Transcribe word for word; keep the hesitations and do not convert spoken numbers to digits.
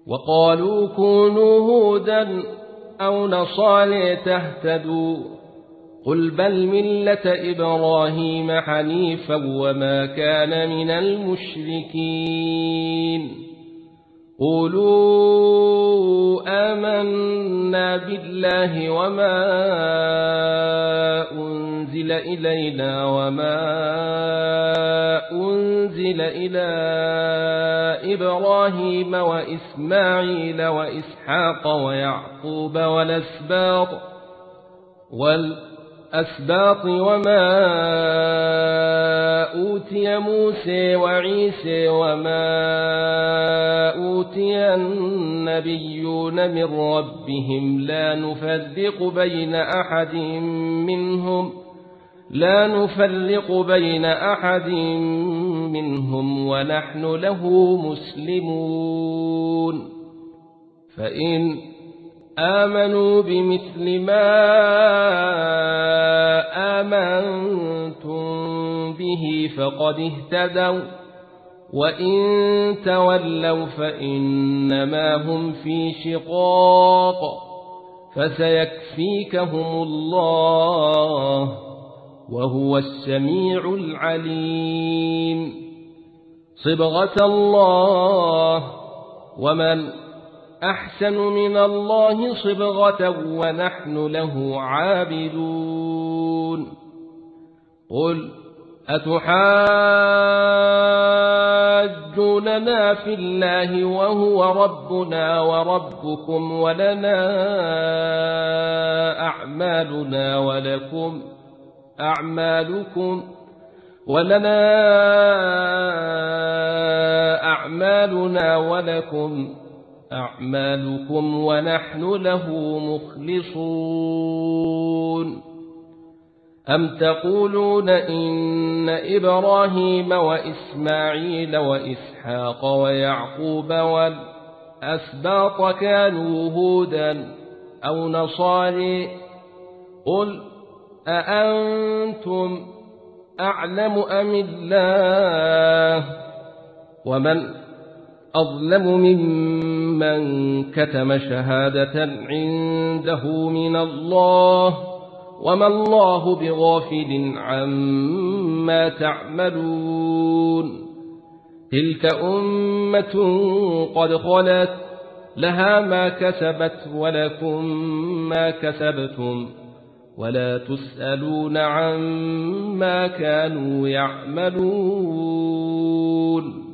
وقالوا كونوا هودا أو نصارى تهتدوا قل بل ملة إبراهيم حنيفا وما كان من المشركين قولوا آمنا بالله وما أنزل إلينا وما أنزل إلى إبراهيم وإسماعيل وإسحاق ويعقوب والأسباط والأسباط وما أوتي موسى وعيسى وما أوتي النبيون من ربهم لا نفرق بين أحد منهم لا نفرق بين أحد منهم ونحن له مسلمون فإن آمنوا بمثل ما آمنتم به فقد اهتدوا وإن تولوا فإنما هم في شقاق فسيكفيكهم الله وهو السميع العليم صبغة الله ومن أحسن من الله صبغة ونحن له عابدون قل أتحاجوننا في الله وهو ربنا وربكم ولنا أعمالنا ولكم أعمالكم ولنا أعمالنا ولكم أعمالكم ونحن له مخلصون أم تقولون إن إبراهيم وإسماعيل وإسحاق ويعقوب والأسباط كانوا هودا أو نصارى قل أأنتم أعلم أم الله ومن أظلم ممن كتم شهادة عنده من الله وما الله بغافل عما تعملون تلك أمة قد خلت لها ما كسبت ولكم ما كسبتم ولا تسألون عما كانوا يعملون